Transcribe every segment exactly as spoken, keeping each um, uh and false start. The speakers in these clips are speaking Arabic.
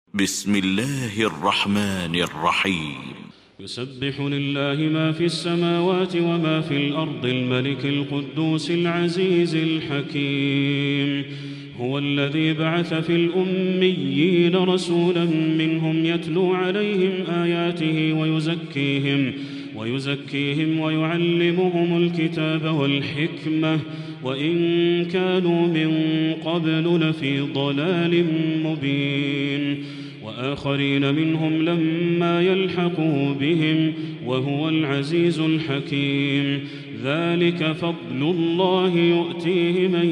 بسم الله الرحمن الرحيم. يسبح لله ما في السماوات وما في الأرض الملك القدوس العزيز الحكيم. هو الذي بعث في الأميين رسولا منهم يتلو عليهم آياته ويزكيهم ويزكيهم ويعلمهم الكتاب والحكمة وإن كانوا من قبل لفي ضلال مبين، وآخرين منهم لما يلحقوا بهم وهو العزيز الحكيم. ذلك فضل الله يؤتيه من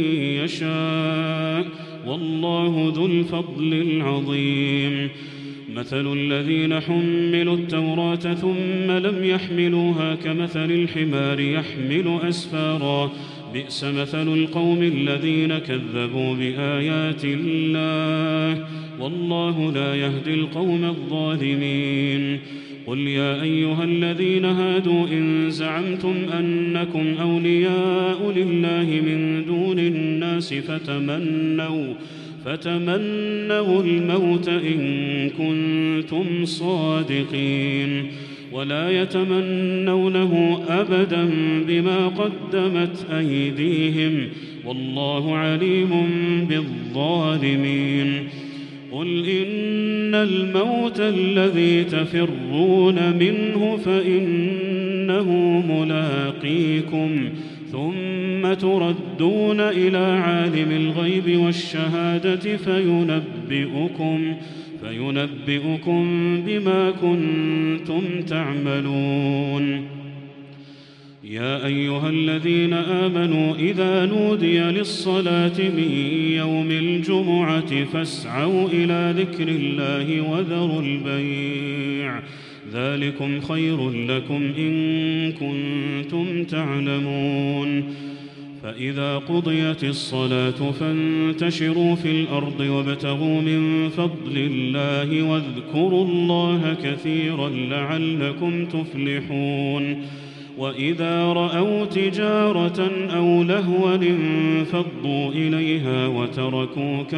يشاء والله ذو الفضل العظيم. مثل الذين حملوا التوراة ثم لم يحملوها كمثل الحمار يحمل أسفارا، بئس مثل القوم الذين كذبوا بآيات الله والله لا يهدي القوم الظالمين. قل يا أيها الذين هادوا إن زعمتم أنكم أولياء لله من دون الناس فتمنوا فتمنوا الموت إن كنتم صادقين ولا يتمنونه أبدا بما قدمت أيديهم والله عليم بالظالمين. قل إن الموت الذي تفرون منه فإنه ملاقيكم ثم تردون إلى عالم الغيب والشهادة فينبئكم فينبئكم بما كنتم تعملون. يا أيها الذين آمنوا إذا نودي للصلاة من يوم الجمعة فاسعوا إلى ذكر الله وذروا البيع ذلكم خير لكم إن كنتم تعلمون. فإذا قضيت الصلاة فانتشروا في الأرض وابتغوا من فضل الله واذكروا الله كثيرا لعلكم تفلحون. وإذا رأوا تجارة أو لهوا انفضوا إليها وتركوك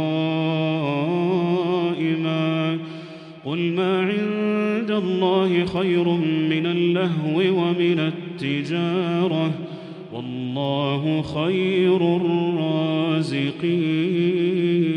قائما. قل ما عند الله خير من اللهو ومن التجارة والله خير الرازقين.